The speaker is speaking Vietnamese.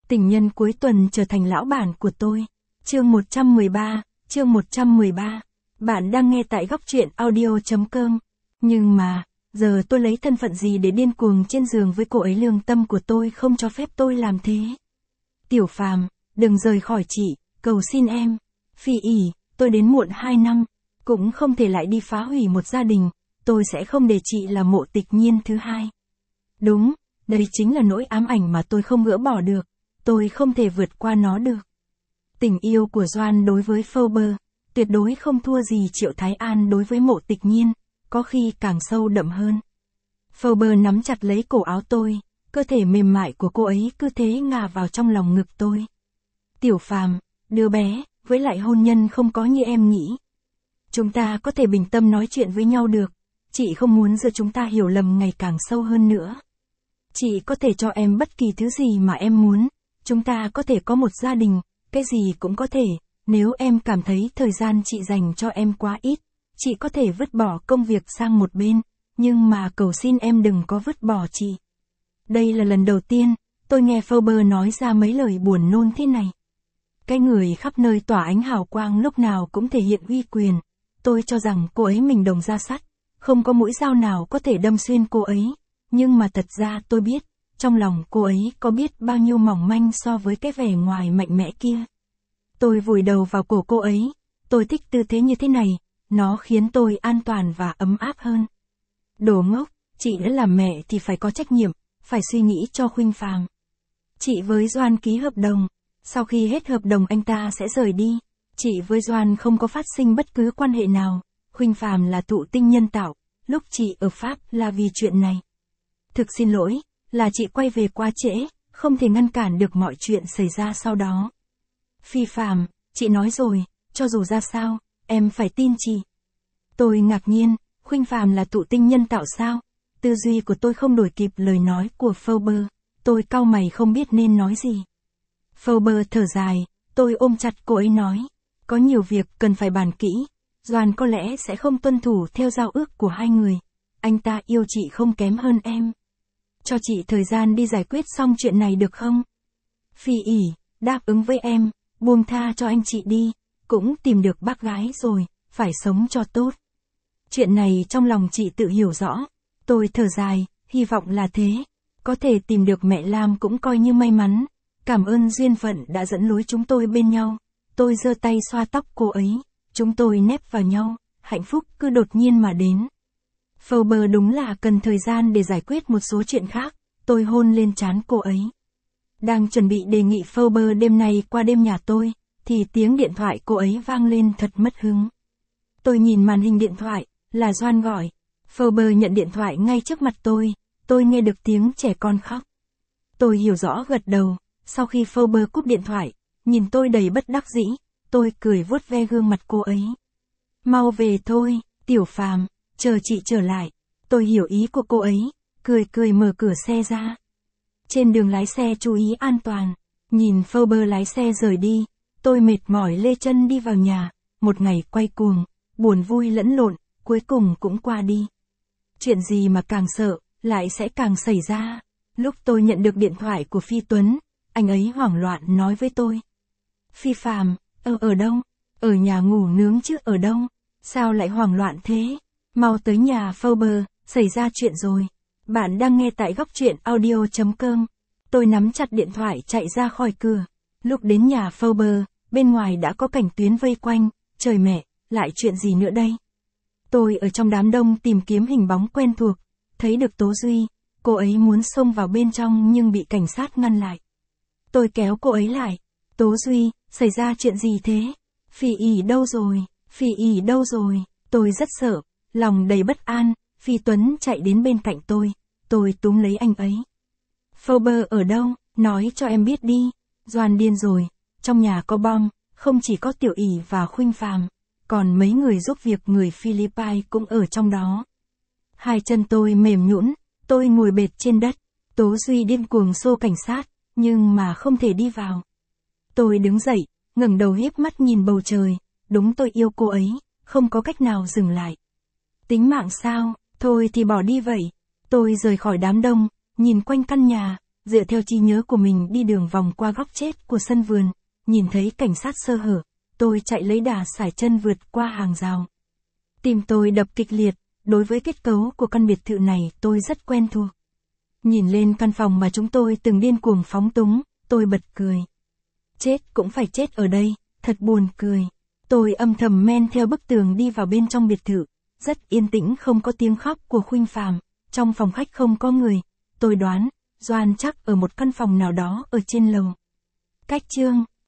Tình nhân cuối tuần trở thành lão bản của tôi. Chương 113. Bạn đang nghe tại góc truyện audio.com. Nhưng mà, giờ tôi lấy thân phận gì để điên cuồng trên giường với cô ấy? Lương tâm của tôi không cho phép tôi làm thế. Tiểu Phàm, đừng rời khỏi chị, cầu xin em. Phi ỉ, tôi đến muộn 2 năm, cũng không thể lại đi phá hủy một gia đình, tôi sẽ không để chị là Mộ Tịch Nhiên thứ hai. Đúng, đây chính là nỗi ám ảnh mà tôi không gỡ bỏ được, tôi không thể vượt qua nó được. Tình yêu của Doan đối với Faber, tuyệt đối không thua gì Triệu Thái An đối với Mộ Tịch Nhiên, có khi càng sâu đậm hơn. Faber nắm chặt lấy cổ áo tôi, cơ thể mềm mại của cô ấy cứ thế ngả vào trong lòng ngực tôi. Tiểu Phàm, đứa bé, với lại hôn nhân không có như em nghĩ. Chúng ta có thể bình tâm nói chuyện với nhau được, chị không muốn giữa chúng ta hiểu lầm ngày càng sâu hơn nữa. Chị có thể cho em bất kỳ thứ gì mà em muốn, chúng ta có thể có một gia đình, cái gì cũng có thể, nếu em cảm thấy thời gian chị dành cho em quá ít, chị có thể vứt bỏ công việc sang một bên, nhưng mà cầu xin em đừng có vứt bỏ chị. Đây là lần đầu tiên, tôi nghe Faber nói ra mấy lời buồn nôn thế này. Cái người khắp nơi tỏa ánh hào quang lúc nào cũng thể hiện uy quyền, tôi cho rằng cô ấy mình đồng da sắt, không có mũi dao nào có thể đâm xuyên cô ấy, nhưng mà thật ra tôi biết, trong lòng cô ấy có biết bao nhiêu mỏng manh so với cái vẻ ngoài mạnh mẽ kia. Tôi vùi đầu vào cổ cô ấy, tôi thích tư thế như thế này, nó khiến tôi an toàn và ấm áp hơn. Đồ ngốc, chị đã làm mẹ thì phải có trách nhiệm, phải suy nghĩ cho Khuynh Phàm. Chị với Doan ký hợp đồng, sau khi hết hợp đồng anh ta sẽ rời đi. Chị với Doan không có phát sinh bất cứ quan hệ nào, Khuynh Phàm là thụ tinh nhân tạo, lúc chị ở Pháp là vì chuyện này. Thực xin lỗi, là chị quay về quá trễ, không thể ngăn cản được mọi chuyện xảy ra sau đó. Phi Phàm, chị nói rồi, cho dù ra sao, em phải tin chị. Tôi ngạc nhiên, Khuynh Phàm là thụ tinh nhân tạo sao? Tư duy của tôi không đuổi kịp lời nói của Faber, tôi cau mày không biết nên nói gì. Faber thở dài, tôi ôm chặt cô ấy nói, có nhiều việc cần phải bàn kỹ, Doan có lẽ sẽ không tuân thủ theo giao ước của hai người, anh ta yêu chị không kém hơn em. Cho chị thời gian đi giải quyết xong chuyện này được không? Phi ỉ, đáp ứng với em, buông tha cho anh chị đi, cũng tìm được bác gái rồi, phải sống cho tốt. Chuyện này trong lòng chị tự hiểu rõ, tôi thở dài, hy vọng là thế, có thể tìm được mẹ Lam cũng coi như may mắn, cảm ơn duyên phận đã dẫn lối chúng tôi bên nhau. Tôi giơ tay xoa tóc cô ấy, chúng tôi nép vào nhau, hạnh phúc cứ đột nhiên mà đến. Faber đúng là cần thời gian để giải quyết một số chuyện khác, tôi hôn lên trán cô ấy. Đang chuẩn bị đề nghị Faber đêm nay qua đêm nhà tôi, thì tiếng điện thoại cô ấy vang lên thật mất hứng. Tôi nhìn màn hình điện thoại, là Doan gọi. Faber nhận điện thoại ngay trước mặt tôi nghe được tiếng trẻ con khóc. Tôi hiểu rõ gật đầu, sau khi Faber cúp điện thoại, nhìn tôi đầy bất đắc dĩ, tôi cười vuốt ve gương mặt cô ấy. Mau về thôi, Tiểu Phàm, chờ chị trở lại. Tôi hiểu ý của cô ấy, cười mở cửa xe ra. Trên đường lái xe chú ý an toàn, nhìn Faber lái xe rời đi, tôi mệt mỏi lê chân đi vào nhà, một ngày quay cuồng, buồn vui lẫn lộn, cuối cùng cũng qua đi. Chuyện gì mà càng sợ, lại sẽ càng xảy ra. Lúc tôi nhận được điện thoại của Phi Tuấn, anh ấy hoảng loạn nói với tôi. Phi Phàm, ở đâu? Ở nhà ngủ nướng chứ ở đâu? Sao lại hoảng loạn thế? Mau tới nhà Faber, xảy ra chuyện rồi. Bạn đang nghe tại góc truyện audio.com. Tôi nắm chặt điện thoại chạy ra khỏi cửa. Lúc đến nhà Faber, bên ngoài đã có cảnh tuyến vây quanh. Trời mẹ, lại chuyện gì nữa đây? Tôi ở trong đám đông tìm kiếm hình bóng quen thuộc. Thấy được Tố Duy, cô ấy muốn xông vào bên trong nhưng bị cảnh sát ngăn lại. Tôi kéo cô ấy lại. Tố Duy, xảy ra chuyện gì thế? Phi ỉ đâu rồi? Phi ỉ đâu rồi? Tôi rất sợ, lòng đầy bất an. Phi Tuấn chạy đến bên cạnh tôi túm lấy anh ấy. Faber ở đâu? Nói cho em biết đi. Doan điên rồi, trong nhà có bom, không chỉ có Tiểu ỉ và Khuynh Phàm, còn mấy người giúp việc người Philippines cũng ở trong đó. Hai chân tôi mềm nhũn, tôi ngồi bệt trên đất. Tố Duy điên cuồng xô cảnh sát, nhưng mà không thể đi vào. Tôi đứng dậy, ngẩng đầu hiếp mắt nhìn bầu trời, đúng tôi yêu cô ấy, không có cách nào dừng lại. Tính mạng sao, thôi thì bỏ đi vậy. Tôi rời khỏi đám đông, nhìn quanh căn nhà, dựa theo trí nhớ của mình đi đường vòng qua góc chết của sân vườn, nhìn thấy cảnh sát sơ hở, tôi chạy lấy đà sải chân vượt qua hàng rào. Tim tôi đập kịch liệt, đối với kết cấu của căn biệt thự này tôi rất quen thuộc. Nhìn lên căn phòng mà chúng tôi từng điên cuồng phóng túng, tôi bật cười. Chết cũng phải chết ở đây, thật buồn cười. Tôi âm thầm men theo bức tường đi vào bên trong biệt thự, rất yên tĩnh, không có tiếng khóc của Khuynh Phàm, trong phòng khách không có người, tôi đoán, Doan chắc ở một căn phòng nào đó ở trên lầu. Cách chương